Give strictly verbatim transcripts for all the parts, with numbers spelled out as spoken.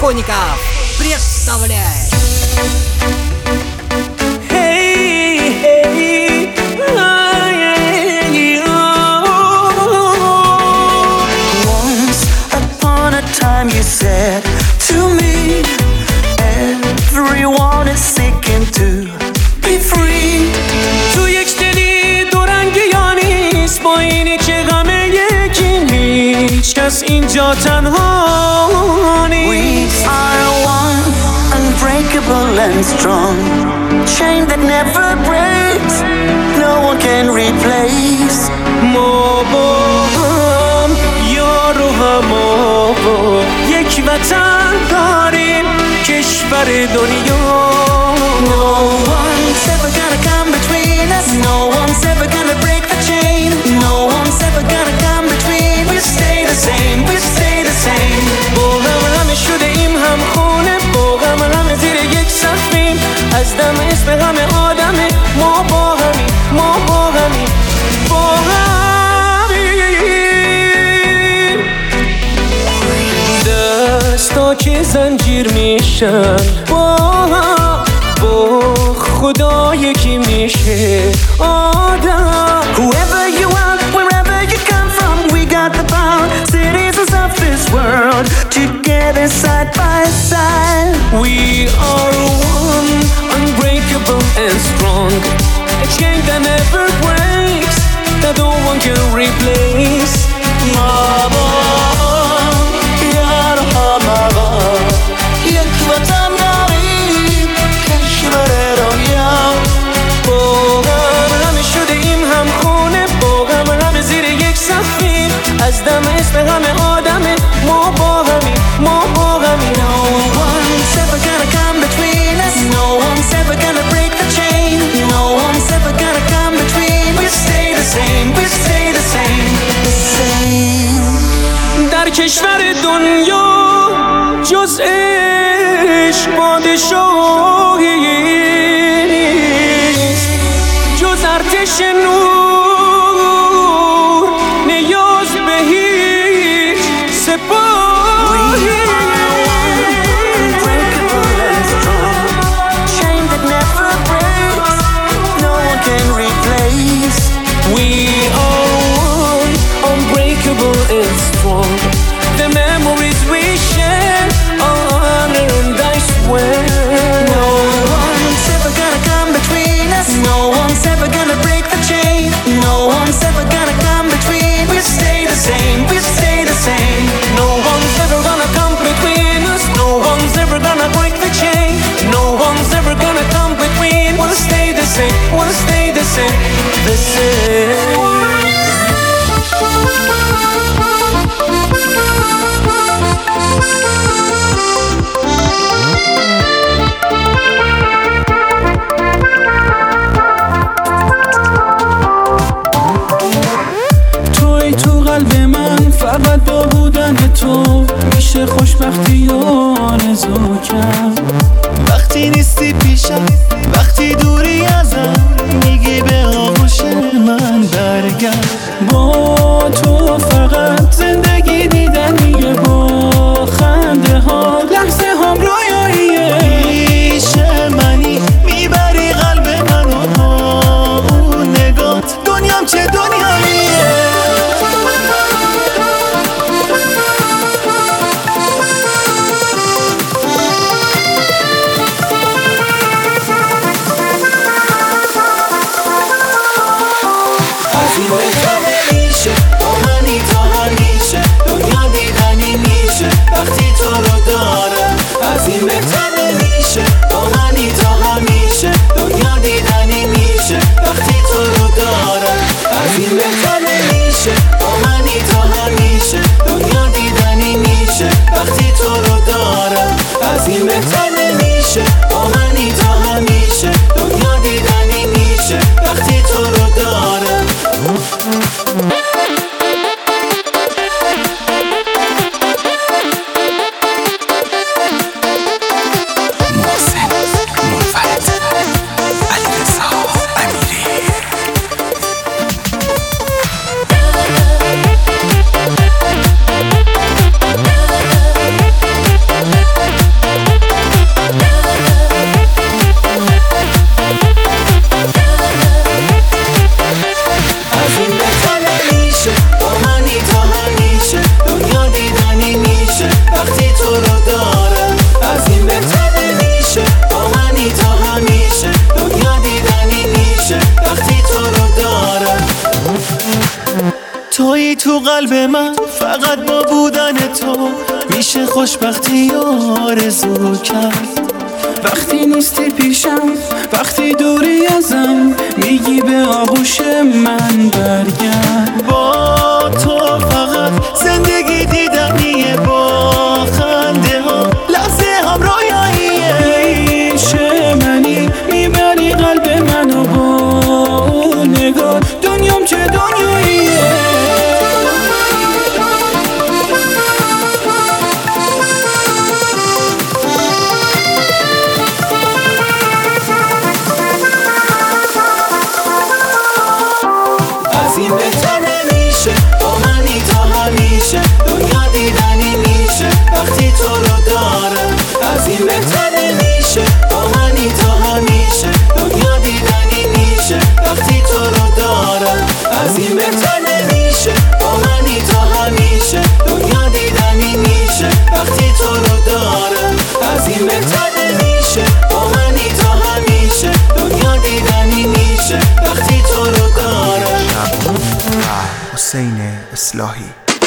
Коников представляет. Once upon a time you said to me, everyone is seeking to be free. تو یک دلی دورنگی یا نیست، با اینی که غمه یکی هیچ کس اینجا تنها نیست. We are one, unbreakable and strong, chain that never breaks, no one can replace. ما با هم یار و هما، یک وطن داریم، کشور دنیا. No one's ever gonna come between us, no one's ever gonna break the chain, no one's ever gonna come between. We stay the same, we stay the same. با هم همه شده ایم هم خونه، با هم همه زیر یک سقفیم، از دم اسم همه آدمه. ما با همیم، ما با همیم، با همیم. دستا که زنجیر میشن، با هم با خدا یکی میشه آدم. Whoever you are, wherever you come from, we got the power, citizens of this world, together side by side. We are one, unbreakable and strong, a chain that never breaks, that no one can replace. ما با یار همه یک وطن داریم، کشور دنیا. با هم همه شده ایم هم خونه، با هم همه زیر یک سقفیم، از دم اسم همه آدمه. ما با همیم، ما با همیم. No one's ever gonna come between us, no one's ever gonna break the chain, no one's ever gonna come between. We stay the same, we stay the same, the same. در کشور دنیا جز عشق پادشاهی نیست، جز ارتش نور نیاز به هیچ سپاهی. Unbreakable and strong, chain that never breaks, no one can replace. We are one, unbreakable and strong. The memories we share are honor and I swear. No one's ever gonna come between us, no one's ever gonna break the chain, no one's ever gonna come between. We stay the same, we stay the same. No one's ever gonna come between us, no one's ever gonna break the chain, no one's ever gonna come between. We'll stay the same, we'll stay the same, the same. توی تو قلب من، فقط با بودن تو میشه خوشبختی و آرزو کرد. وقتی نیستی پیشم، وقتی دوری ازم، میگی به آغوش من برگرد. با تو فقط زندگی دیدنیه، با خنده ها لحظه هم رویاییه. پیش منی میبری قلب منو، با اون نگات دنیام چه دنیاییه. تو قلب من فقط با بودن تو میشه خوشبختی آرزو کرد. وقتی نیستی پیشم، وقتی دوری ازم، میگی به آغوش من برگرد. با تو فقط زندگی دیدنیه، با خنده ها لحظه هم رویاییه. پیش منی میبری قلب منو، با نگاه دنیام چه دنیاییه. از این بهتر نمیشه، با منی تا همیشه، دنیا دیدنی میشه وقتی تو رو دارم. از این بهتر نمیشه، با منی تا همیشه، دنیا دیدنی میشه وقتی تو رو دارم. از این بهتر نمیشه، با منی تا همیشه، دنیا دیدنی میشه وقتی تو رو دارم. از این بهتر نمیشه، با منی تا همیشه، دنیا دیدنی میشه وقتی تو رو دارم. حسین اصلاحی.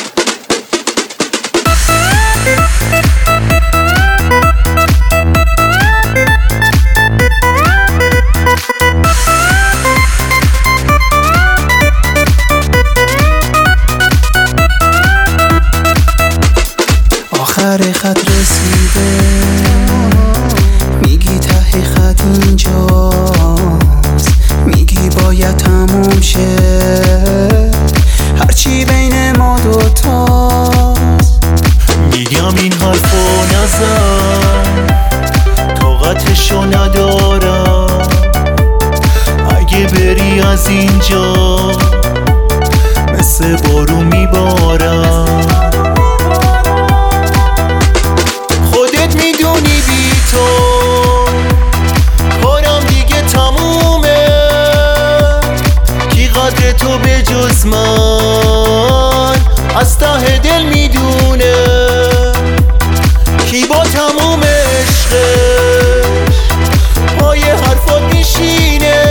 آخر خط رسیده، میگی ته خط اینجاست، میگی باید تموم شه هرچی بین ما دوتاست. میگم این حرفو نزن، طاقتشو ندارم، اگه بری از اینجا مثل بارون میبارم. خودت میدونی بی تو کارم دیگه تمومه، کی قدر تو به جز من از ته دل میدونه، کی با تموم عشقش پای حرفات میشینه،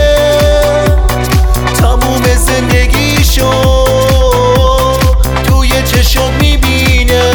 تموم زندگیشو توی چشم میبینه.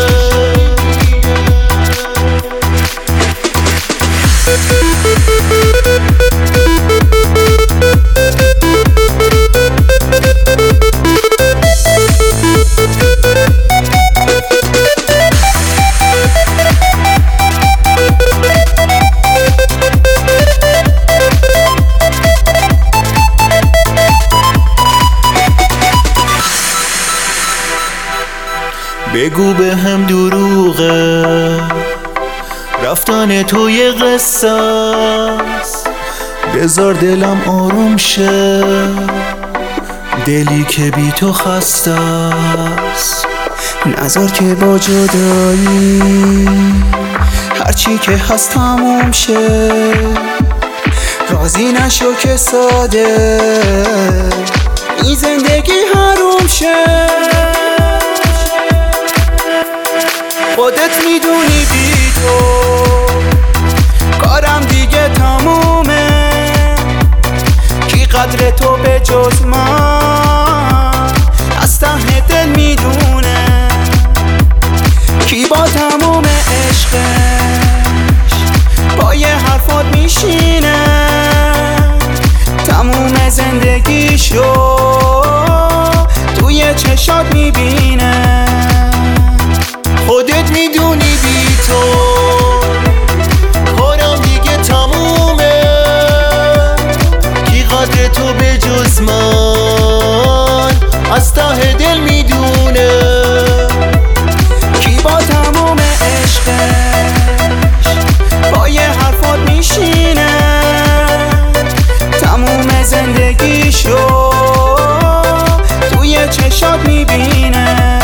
بگو به هم دروغه، رفتن تو یه قصه است، بذار دلم آروم شه، دلی که بی تو خسته است. نذار که با جدایی هرچی که هست تموم شه، راضی نشو که ساده این زندگی حروم شه. خودت میدونی بی تو کارم دیگه تمومه، کی قدر تو به جز من از ته دل میدونه، کی با تموم عشقش پای حرفات میشینه، تموم زندگیشو توی چشات میبینه. خودت میدونی بی تو کارم دیگه تمومه، کی قدر تو به جز من از ته دل میدونه، کی با تموم عشقش پای حرفات میشینه، تموم زندگیشو توی چشات میبینه.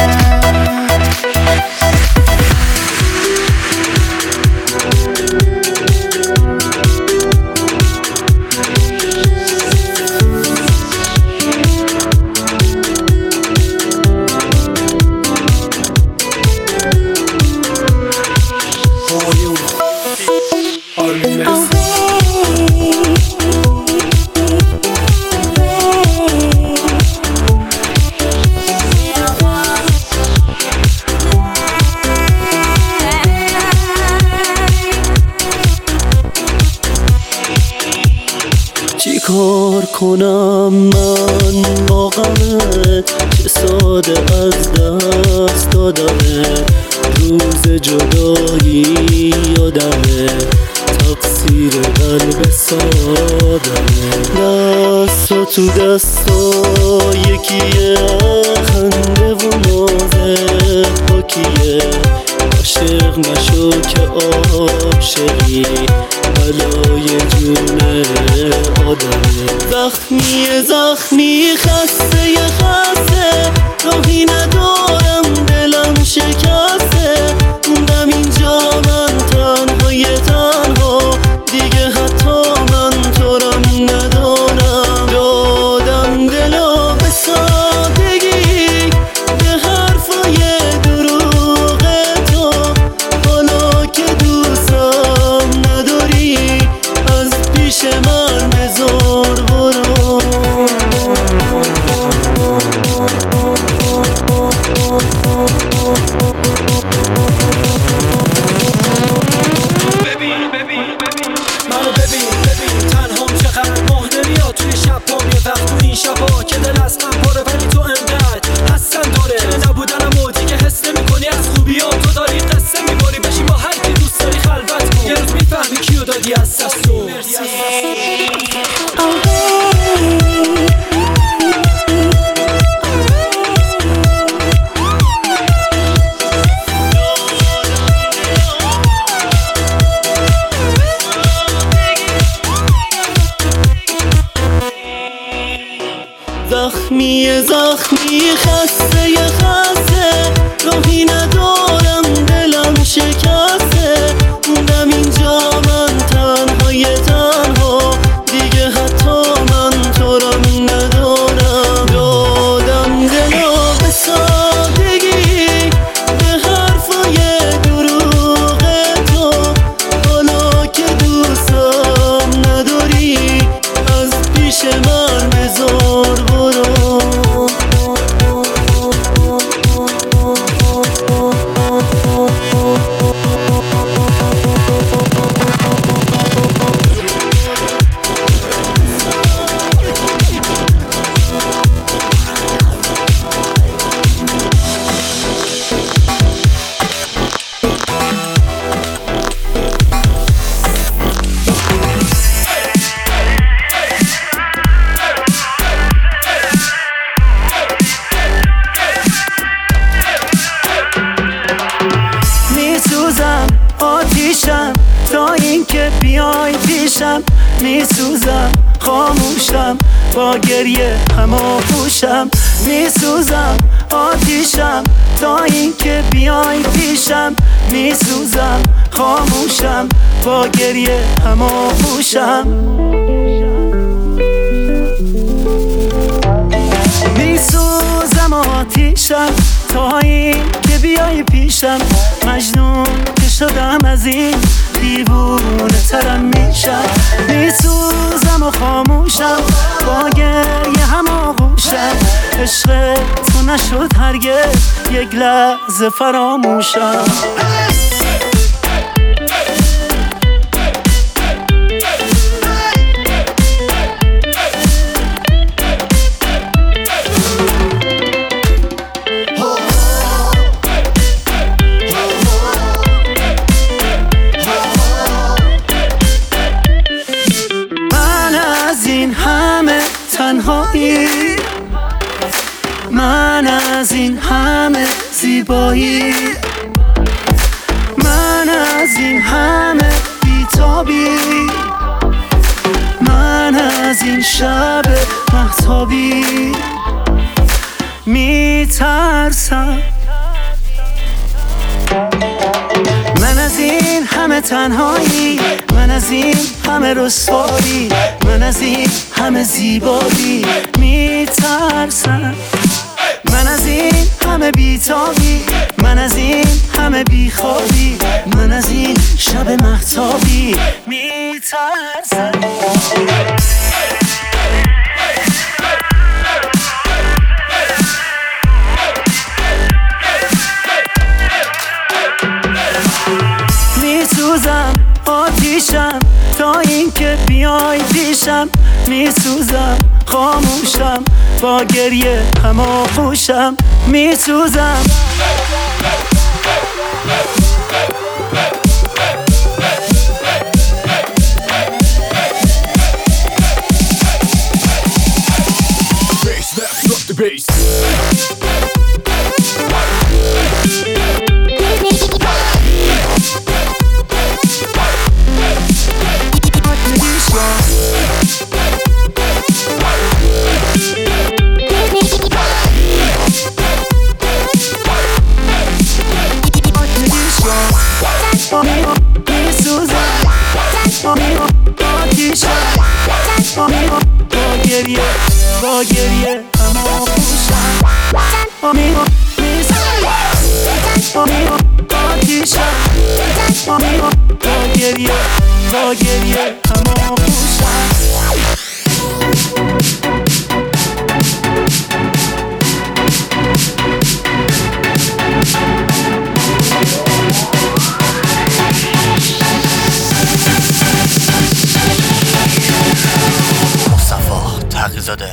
چیکار کنم من با غمت که ساده از دست دادمه، روز جدایی یادمه، تقصیر قلب سادمه. دستا تو دستا یکیه، خنده و نازه پاکیه، عاشق نشو که عاشقی بلای جون آدمه. زخمی زخمی خسته خسته، راهی ندارم دلم شکسته، موندم اینجا من تنهای تنها، دیگه حتی من تو رم ندارم. دادم دلو به سادگی به حرفای دروغ تو، حالا که دوستم نداری از پیش من بزار برو. منو ببین ببین تنهام چقدر ماه نمیاد توی شب پام، یه وقت تو این شبا که دل از من پاره، ولی تو انقدر حسن داره که نبودنم و دیگه حس نمی کنی. از خوبیات تو داری قصه میباری، بشی با هر کی دوست داری خلوت کن، یه روز میفهمی کیو دادی از دست تو. زخمی زخمی خسته خسته، راهی ندارم دلم شکسته، موندم اینجا من تنهای تنها، دیگه حتی من تو رم ندارم. دادم دلو به سادگی به حرفای دروغ تو، حالا که دوستم نداری از پیش من بزار برو. میسوزم آتیشم تا اینکه بیای پیشم، میسوزم خاموشم با گریه هماغوشم، میسوزم آتیشم تا اینکه بیای پیشم، میسوزم خاموشم با گریه هماغوشم. میسوزم آتیشم تا این که بیای پیشم، مجنون که شدم از این دیوونه ترم میشم. میسوزم و خاموشم با گریه هماغوشم، عشق تو نشد هرگز یک لحظه فراموشم. تنهایی من از این همه زیبایی، من از این همه بیتابی، من از این شب مهتابی میترسم. من از این همه تنهایی، من از این همه رسوایی، من از این همه زیبایی میترسم. من از این همه بیتابی، من از این همه بیخوابی، من از این شب مهتابی میترسم. میسوزم آتیشم تا اینکه بیای پیشم، میسوزم خاموشم با گریه همه خوشم میسوزم Bass, that's not the bass. با گریه همه خوشم میسوزم آتیشم با گریه با گریه همه خوشم مصطفی تقی‌زاده.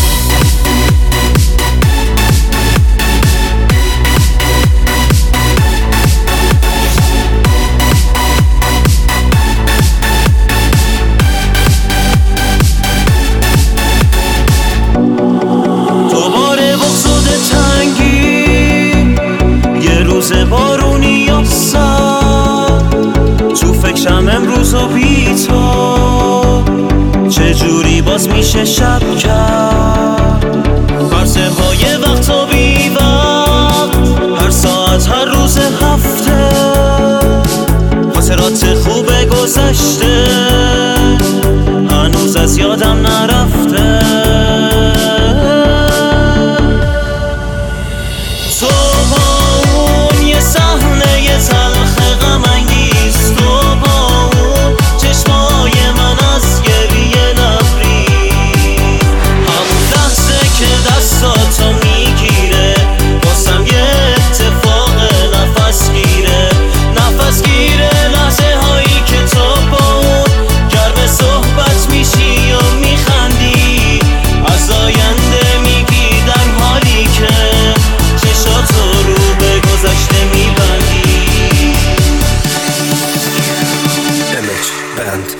دوباره بغضوده تنگی یه روز بارونی یا سر تو فکرم امروز و بی تو چجوری باز میشه شب کرد فرسه های وقت و بی وقت هر ساعت هر روز هفته خاطرات خوب گذشته هنوز از یادم نرفته تو با اون یه صحنه یه تلخ غم انگیز تو با اون چشمای من از گریه لبریز همون لحظه که دستاتو میگیره واسم یه اتفاق نفس گیره نفس گیره لحظه هایی که تو با اون گرم صحبت میشی و میخندی از آینده میگی در حالی که چشاتو رو به گذشته میبندی Image Band.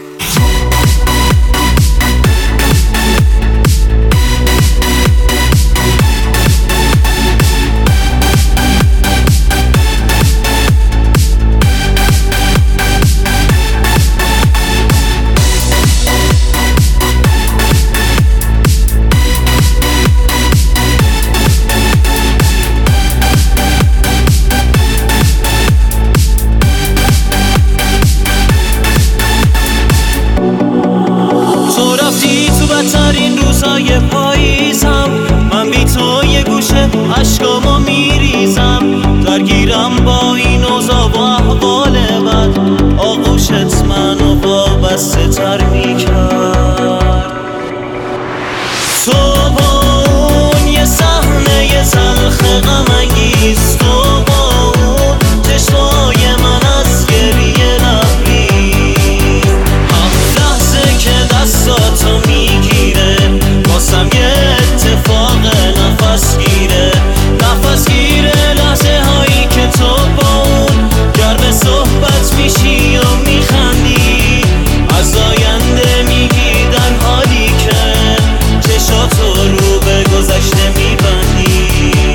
تو رفتی تو بدترین روزای پاییزم من بی تو یه گوشه عشقامو میریزم درگیرم با این اوضاع و احوال بد آغوشت منو وابسته تر میکرد تو با اون یه صحنه یه تلخ غم انگیز تو با اون چشمای من از گریه لبریز همون لحظه که دستاتو میگیره واسم یه اتفاق نفس گیره نفس گیره لحظه هایی که تو با اون گرم صحبت میشی و میخندی از آینده میگی در حالی که چشاتو رو به گذشته میبندی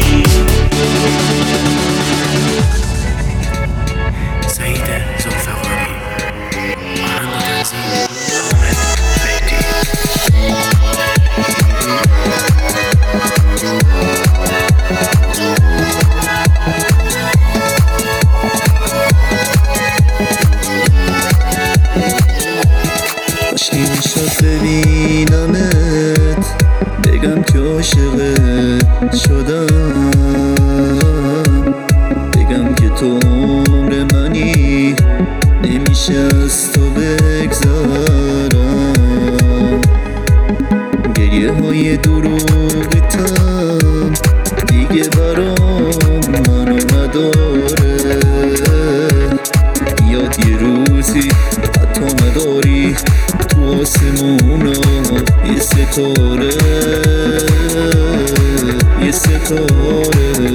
سعید ذوالفقاری. آهنگ و تنظیم حامد مهدی. کاش نمیشد ببینمت بگم که عاشقت شدم بگم که تو عمر منی نمیشه از تو بگذرم گریه های دروغتم دیگه برام منو نداره یاد یه روزی حتی مداری تو آسمونا یه ستاره یه ستاره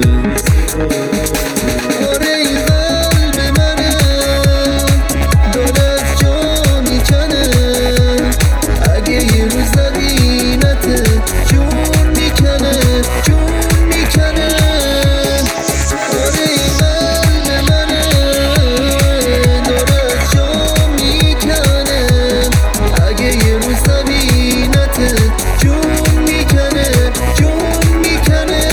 آره این قلب منه داره از جا میکنه اگه یه روز زبینت جون میکنه جون میکنه آره این قلب منه داره از جا میکنه اگه یه روز زبینت جون میکنه جون میکنه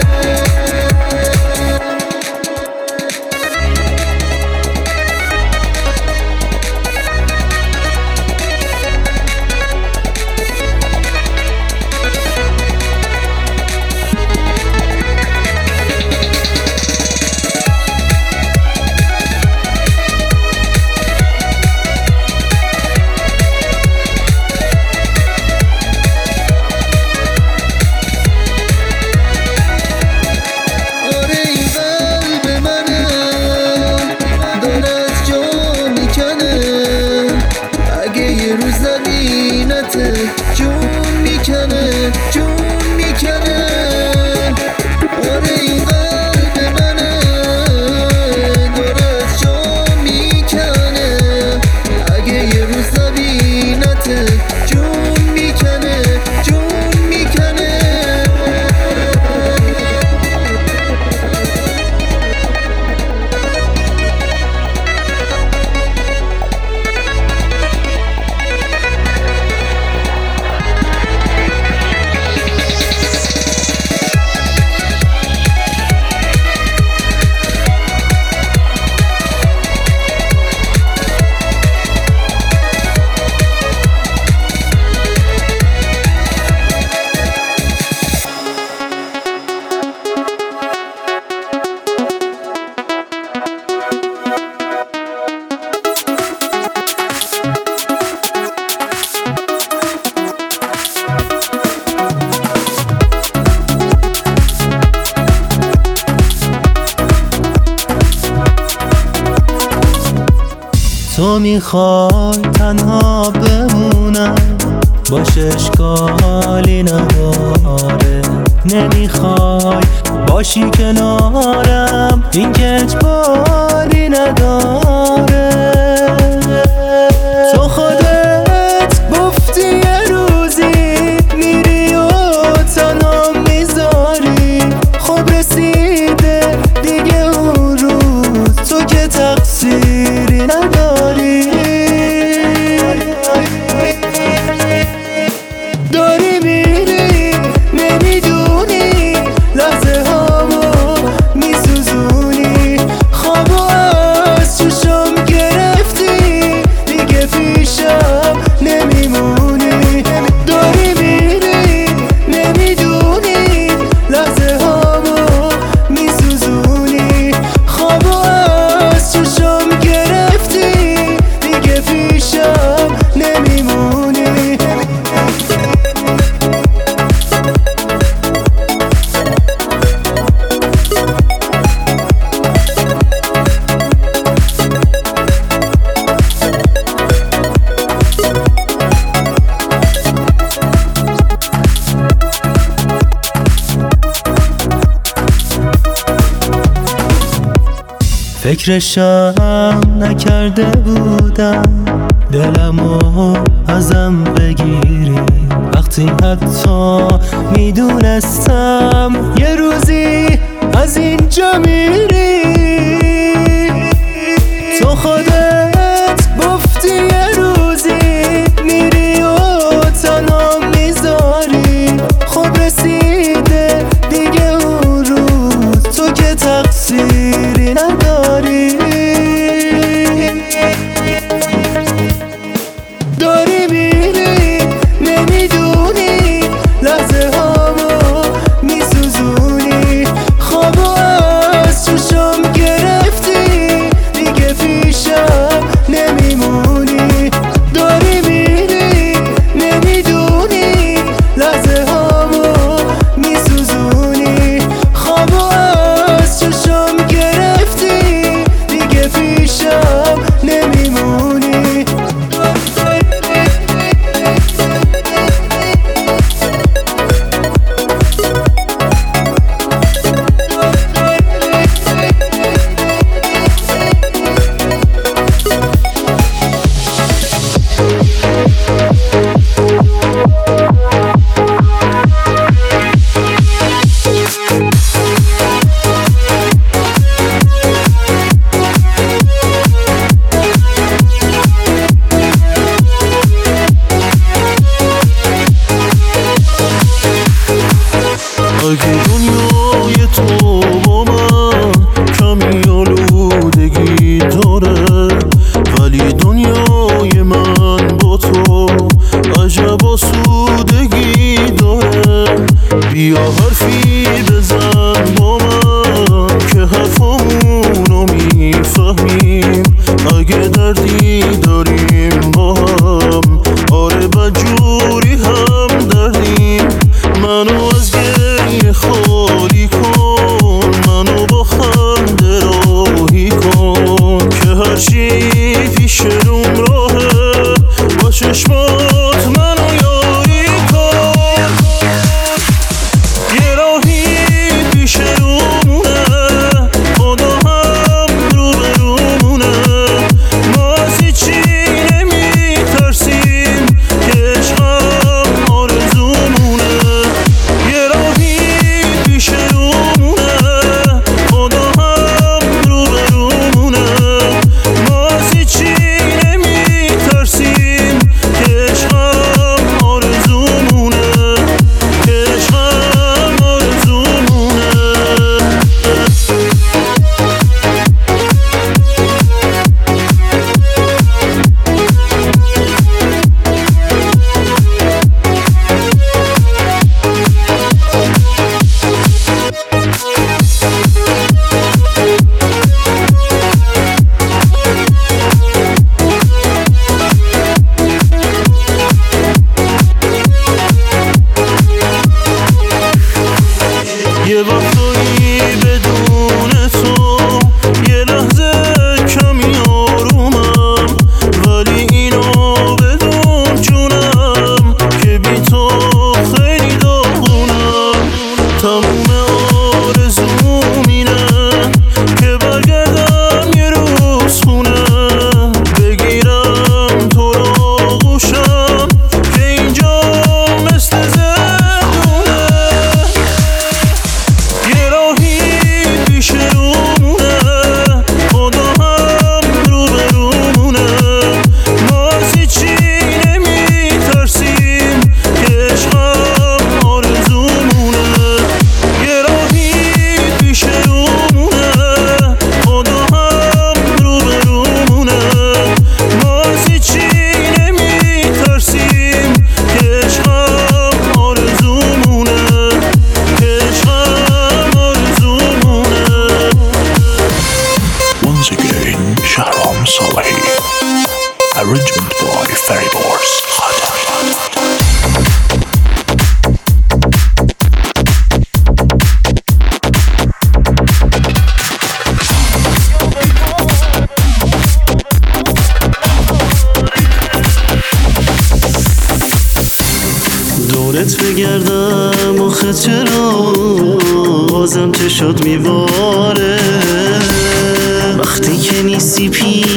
جون میکنه جون میکنه آره این قلب منه داره از جا میکنه اگه یه روز زبینت جون میکنه جون میکنه تو میخوای تنها بمونم باشه اشکالی نداره نمیخوای باشی کنارم این که اجباری نداره تو خودت گفتی یه روزی میری و تنها میذاری خب رسیده دیگه اون روز تو که تقصیری نداری داری میری نمیدونی لحظه هامو میسوزونی خوابو از چشم گرفتی دیگه پیشم نمیمونی داری میری نمیدونی لحظه هامو میسوزونی خوابو از چشم گرفتی دیگه پیشم نمیمونی فکرشم نکرده بودم دلمو ازم بگیری وقتی حتی میدونستم یه روزی از اینجا میری تو خودت گفتی یه روزی میری و تنها میذاری خب رسیده دیگه اون روز تو که تقصیری نداری داری میری نمیدونی لحظه هامو میسوزونی خوابو از چشم گرفتی دیگه پیشم نمیمونی اگه دنیای تو با من کمی آلودگی داره، ولی دنیای من با تو عجب آسودگی داره. بیا حرفی بزن با من که حرفامونو میفهمیم، اگه دردی داریم با هم آره بدجوری هم دردیم. منو از گریه خالی کن، منو با خنده راهی کن، که هرچی پیش روم راهه با چشمات منو یاری کن. یه راهی پیش رومونه، خدا هم رو به رومونه، ما از هیچی نمی ترسیم که عشقم آرزومونه. یه راهی پیش رومونه، خدا هم رو به رومونه، ما از هیچی نمی ترسیم که عشقم آرزومونه، که عشقم آرزومونه. یه وقتایی بدون تو یه لحظه کمی آرومم، ولی اینو بدون جونم که بی تو خیلی داغونم. تموم آرزوم اینه که برگردم یه روز خونه، بگیرم تو رو آغوشم که اینجا مثل زندونه. یه راهی پیش رومونه، خدا هم رو به رومونه، ما از هیچی نمی ترسیم که عشقم آرزومونه. یه راهی پیش رومونه، خدا هم رو به رومونه، ما از هیچی نمی ترسیم که عشقم آرزومونه، که عشقم آرزومونه. Once again شهرام صالحی. Arrangement by Ferry Bars خاطر. دورت بگردم آخه چرا بازم چشات میباره، وقتی که نیستی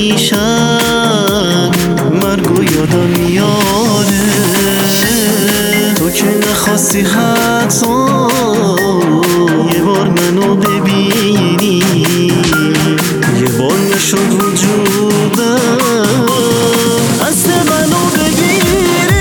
پیشم مرگو یادم میاره. تو که نخواستی حتی یه بار منو ببینی، یه بار نشد وجودم دست منو بگیری.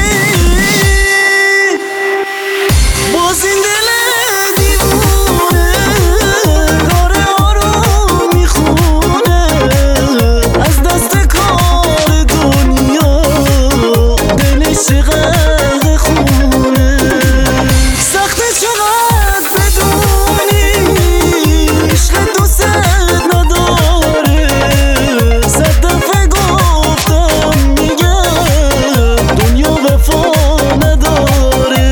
باز این دل دیوونه داره آروم میخونه، از دست کار دنیا دلش چقدر خونه. سخته چقدر بدونی عشق دوست نداره، صد دفعه گفتم میگم دنیا وفا نداره.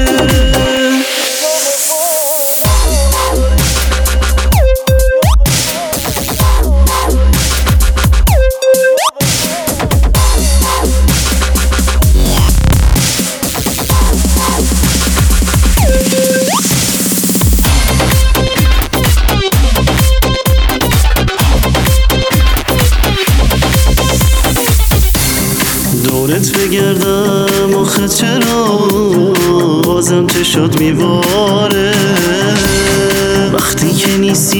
دورت بگردم آخه چرا بازم چشات میباره، وقتی که نیستی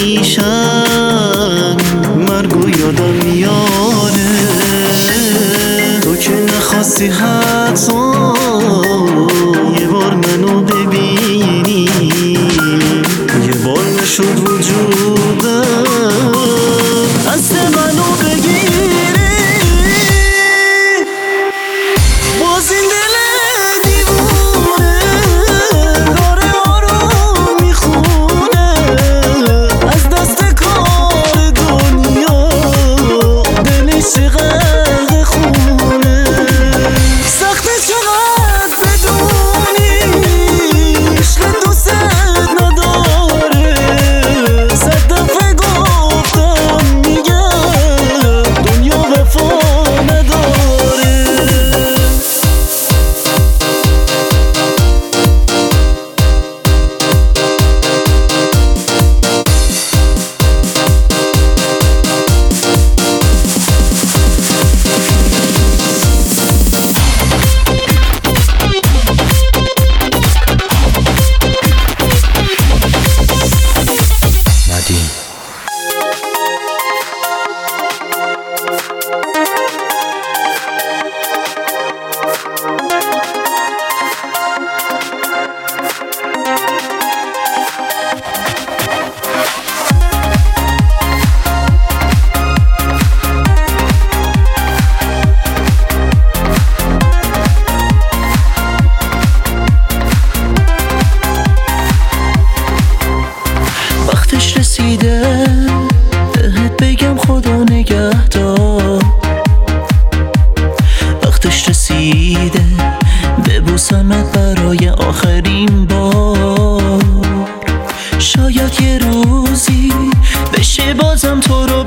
پیشم مرگو یادم میاره. تو که نخواستی حتی یه بار منو ببینی، شد وجودم دست منو بگیری باز این دل دیوونه داره آروم میخونه از دست کار دنیا دلش چقدر خونه سخته چقدر بدونی عشق دوست نداره صد دفعه گفتم میگم دنیا وفا نداره وقتش رسیده بهت بگم خدا نگهدار وقتش رسیده ببوسمت برای آخرین بار شاید یه روزی بشه بازم تو رو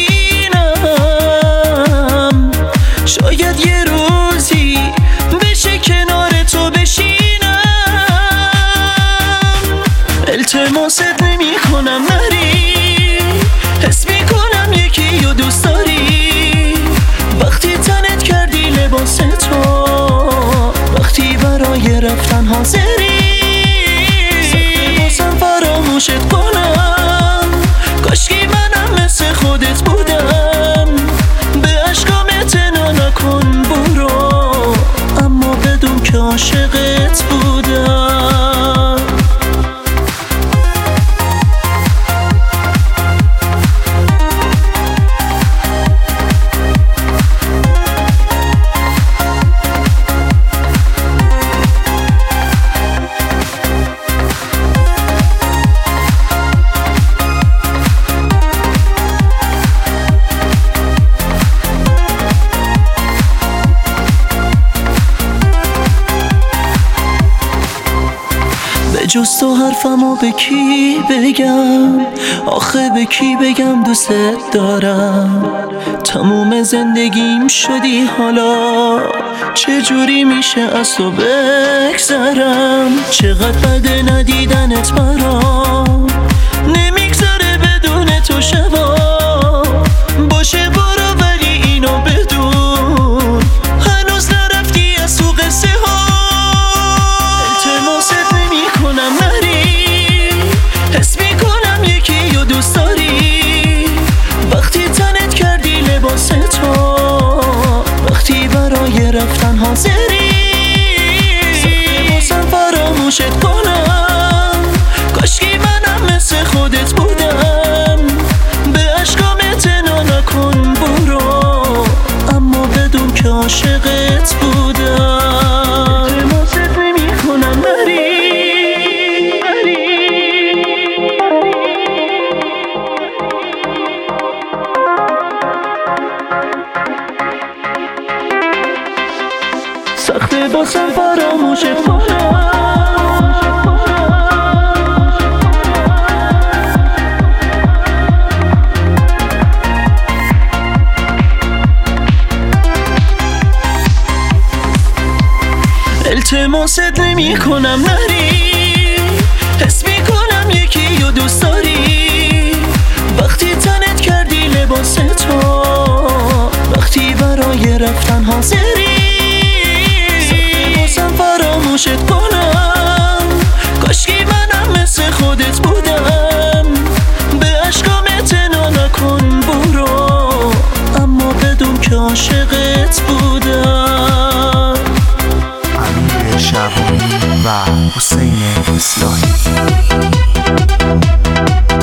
ببینم شاید یه روزی بشه کنار تو بشینم التماست نمی کنم نری حس می کنم یکی رو دوست داری وقتی تنت کردی لباس تو وقتی برای رفتن حاضری سخته بازم فراموشت کنم کاشکی منم مثل خودت بودم به عشقام اعتنا نکن برو اما بدون که عاشقت بودم به جز تو حرفمو به کی بگم آخه به کی بگم دوست دارم تموم زندگیم شدی حالا چجوری میشه از تو بگذرم چقدر بده ندیدنت برام نمیگذره بدون تو شبا باشه برو ولی اینو بدون هنوز نرفتی از تو قصه ها التماست نمی کنم نری حس می کنم یکی رو دوست داری وقتی تنت کردی لباس تو وقتی برای رفتن حاضری سخته بازم فراموشت کنم کاشکی منم مثل خودت بودم به عشقام اعتنا نکن برو اما بدون که عاشقت بودم التماست نمی کنم نری سخته بازم فراموشت کنم التماست نمی کنم نری حس می کنم یکی رو دوست داری وقتی تنت کردی لباس تو وقتی برای رفتن حاضری سخته بازم فراموشت کنم کاشکی منم مثل خودت بودم به عشقام اعتنا نکن برو اما بدون که عاشقت بودم امیر شهرام و حسین اصلاحی.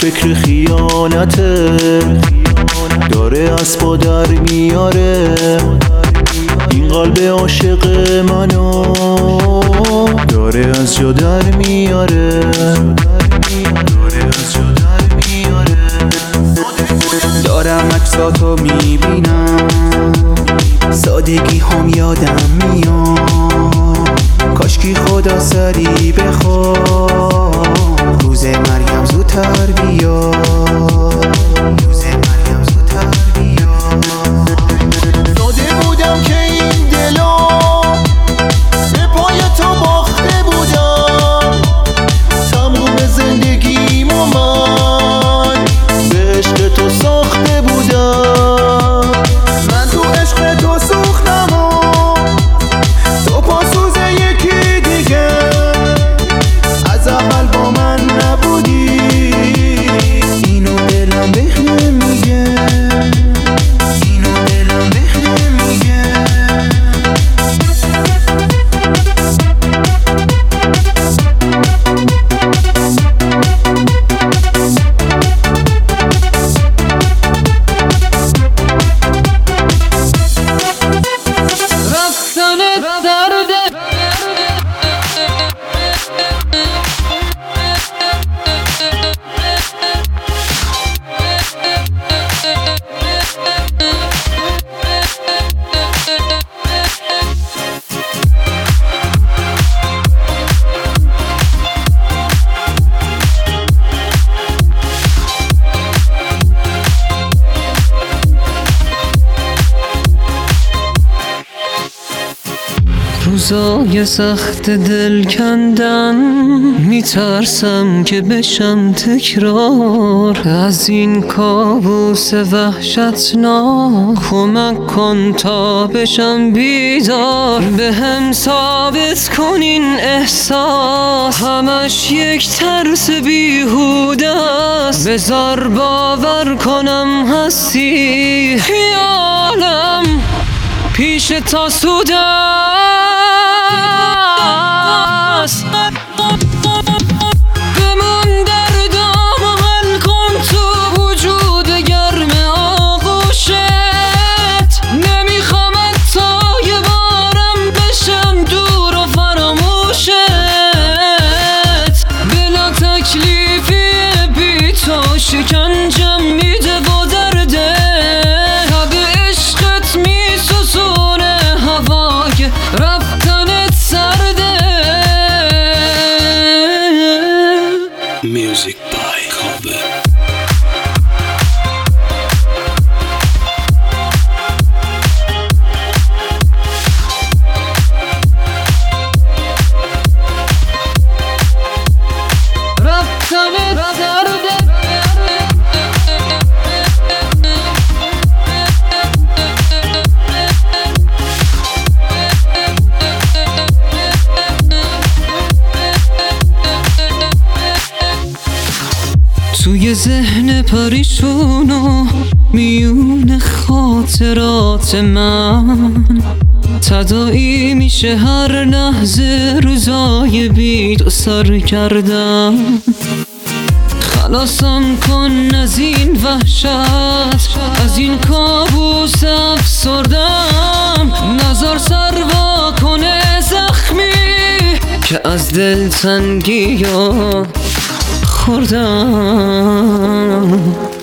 فکر خیانته، داره اسبا در میاره. این قلب عاشق منو داره از جا در میاره، داره از جا در میاره. دارم عکساتو میبینم، سادگی هم یادم میاد. کاشکی خدا سری بخواد، روز مریم زودتر بیاد، روز مریم زودتر بیاد. داده بودم که این دلا به پای تو باخته بودم، تموم زندگیمو من به عشق تو ساخته بودم. من تو عشق تو سوختم و تو پاسوز یکی دیگه، از اول با من نبودی، اینو دلم بهم میگه، اینو دلم بهم میگه. رفتنت درده، روزای سخت دل کندن، میترسم که بشم تکرار از این کابوس وحشتناک. کمک کن تا بشم بیدار، به هم ثابت کن این احساس همش یک ترس بیهوده است. بذار باور کنم هستی، خیالم پیش تا سوده است. بمون در دام و حل کن تو وجود گرم آغوشت. نمیخوام تا یه بارم بشم دور و فراموشت. بلا تکلیفی بی تو شکنجم میده و درده، به عشقت میسوزونه هوای رفتنت سرده. Music by Cover. رفتنت سرده. توی ذهن پریشون و میون خاطرات من، تداعی میشه هر لحظه روزای بی تو سر کردم. خلاصم کن از این وحشت، از این کابوس افسردم. نظر سر وا کنه زخمی که از دل تنگی خوردم.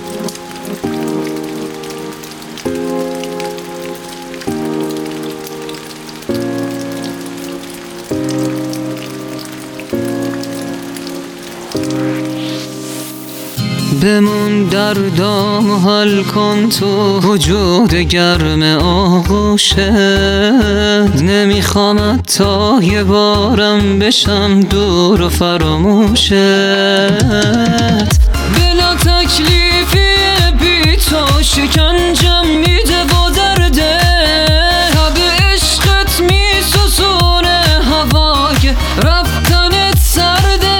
بمون در دام و حل کن تو وجود گرم آغوشت. نمیخوام تا یه بارم بشم دور و فراموشت. بلا تکلیفی بی تو شکنجم میده و درده، به عشقت میسوزونه هوای رفتنت سرده.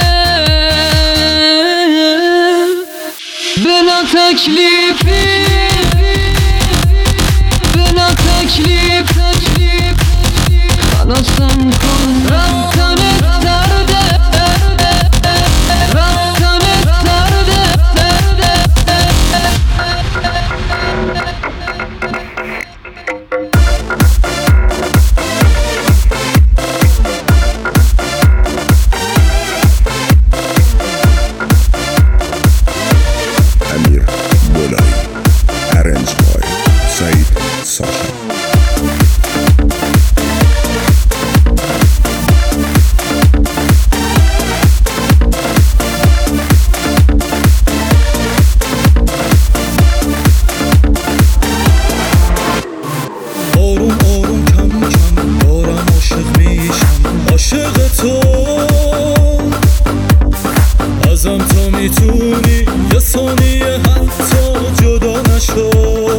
بلا تکلیفی، بلا تکلیف، خلاصم کن رفتنت درده، رفتنت درده. میتونی یه ثانیه حتی جدا نشو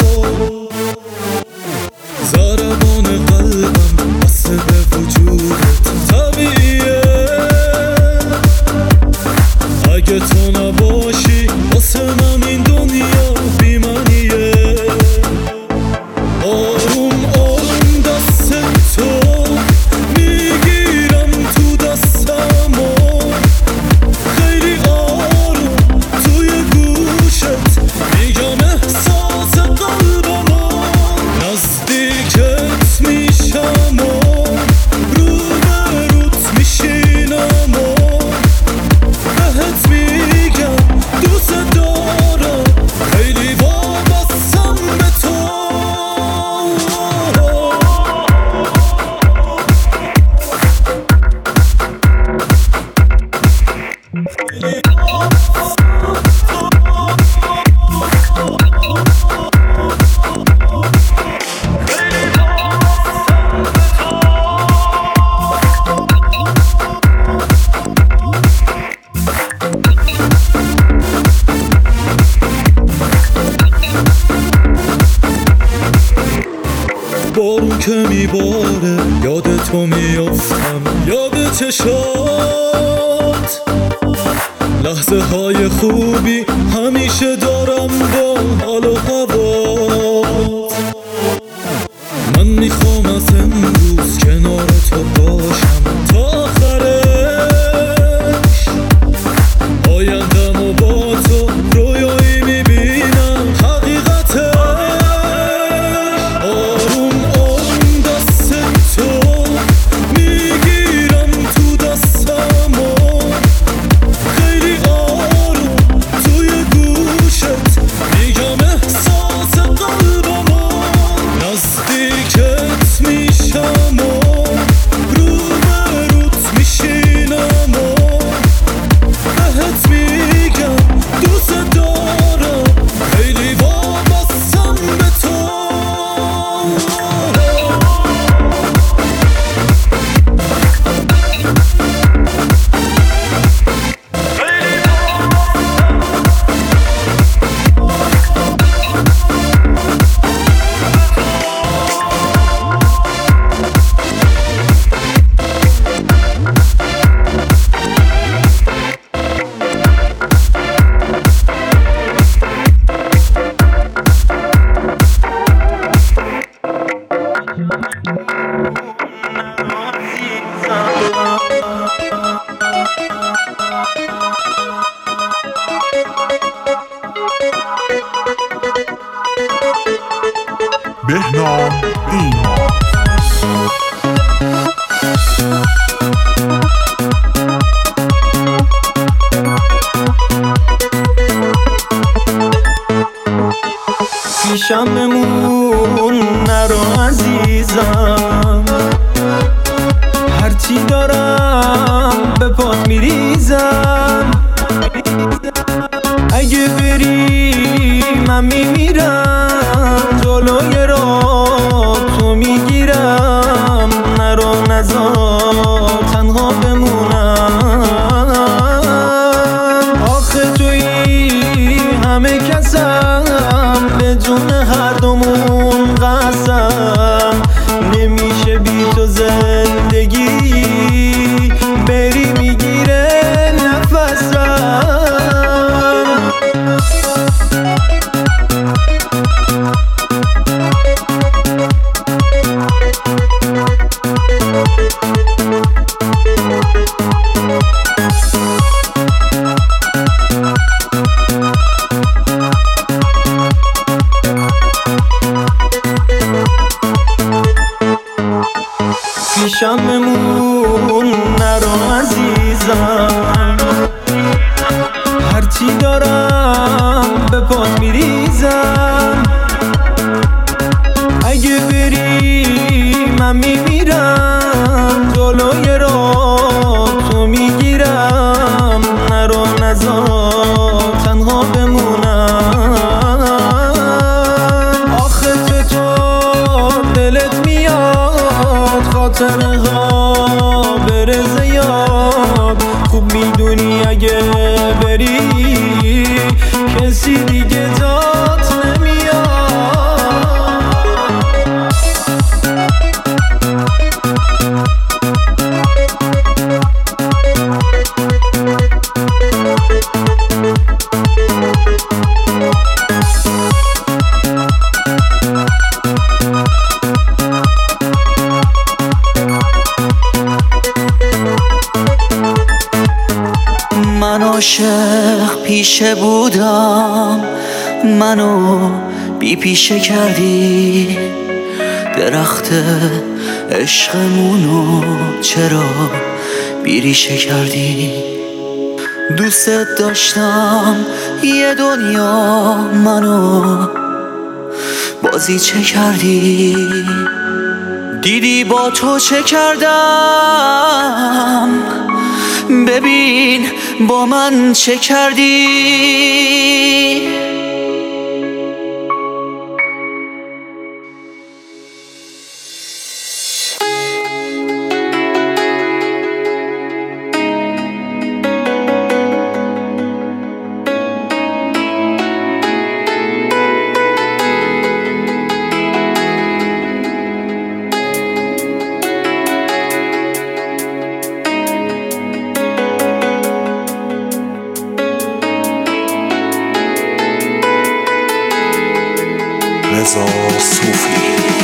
ضربان قلبم بسته به وجودت طبیعیه اگه تو نباشی واسه من این دنیا بی‌معنیه آروم آروم دست تو میگیرم تو دستم و خیلی آروم توی گوشت میگم احساس قلبم و نزدیکت میشم و روبروت میشینم و بهت میگم دوست دارم خیلی وابستم به تو بارون که میباره یاد تو میافتم یاد چشات لحظه های خوبی همیشه دارم با حال و هوات من میخوام از امروز کنار تو باشم تا آخرش آیندم و با تو رویایی میبینم حقیقتش آروم آروم دست تو میگیرم تو دستم و خیلی آروم توی گوشت میگم احساس قلبم و نزدیکت میشم و روبروت میشینم و بهت میگم دوست دارم خیلی وابستم به تو بهنام ایمان پیشم بمون نرو عزیزم هرچی دارم به پات میریزم اگه بری من میمیرم جلوی راه تو میگیرم نرو نذار تنها بمونم آخه توی همه کسم به جون هر دومون قسم عاشق پیشه بودم، منو بی پیشه کردی. درخت عشقمونو چرا بی ریشه کردی؟ دوست داشتم یه دنیا، منو بازی چه کردی؟ دیدی با تو چه کردم؟ ببین با من چه کردی؟ رضا صوفی.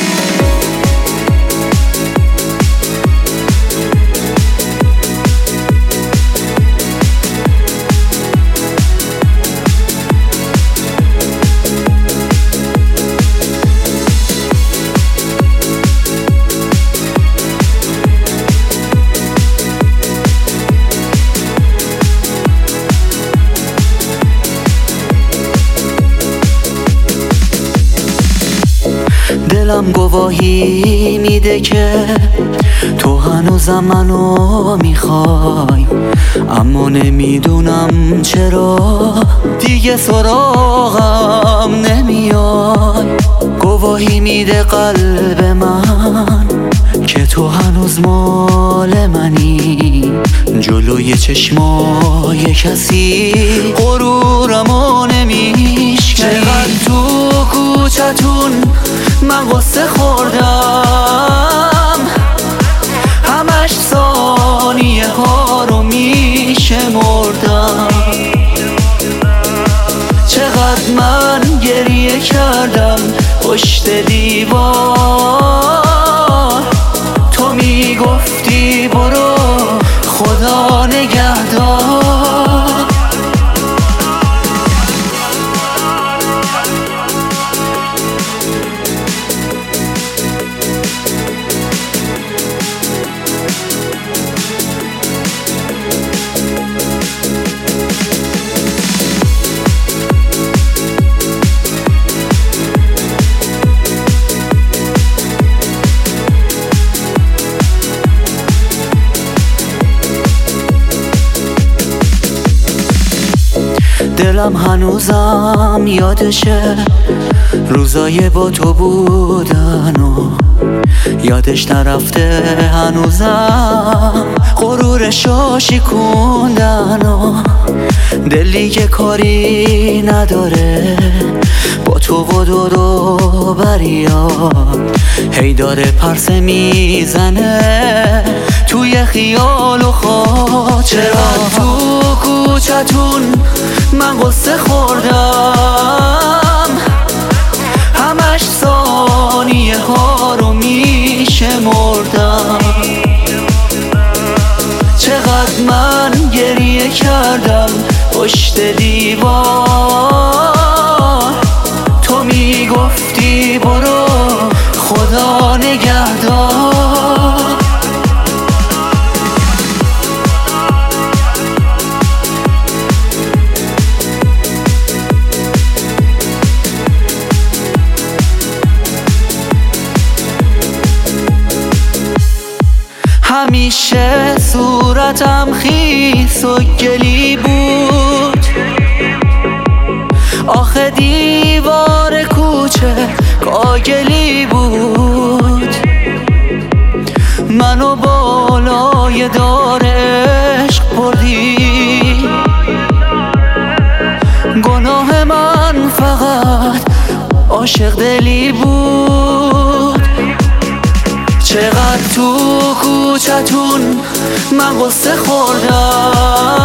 دلم گواهی میده که تو هنوزم منو میخوای، اما نمیدونم چرا دیگه سراغم نمیای. گواهی میده قلب من که تو هنوز مال منی، جلوی چشمای کسی غرورمو نمیشکنی. چقدر تو کوچتون من قصه خوردم، همش ثانیه ها رو میشه مردم. چقدر من گریه کردم پشت دیوار، تو میگفتی برو خدا نگهدار. دلم هنوزم یادشه روزای با تو بودن و یادش نرفته هنوزم غرورشو شکوندن و دلی که کاری نداره با تو و دو دو بریاد، هی داره پرسه میزنه توی خیال و خاطرات. چرا تو کوچتون من قصه خوردم، همش ثانیه ها رو میشه مردم. چقدر من گریه کردم پشت دیوار، تو میگفتی برو خدا نگهدار. همیشه صورتم خیس و گلی بود، آخه دیوار کوچه کاگلی بود. منو بالای دار عشق بردی، گناه من فقط عاشق دلی بود. چقدر تو کوچتون من قصه خوردم،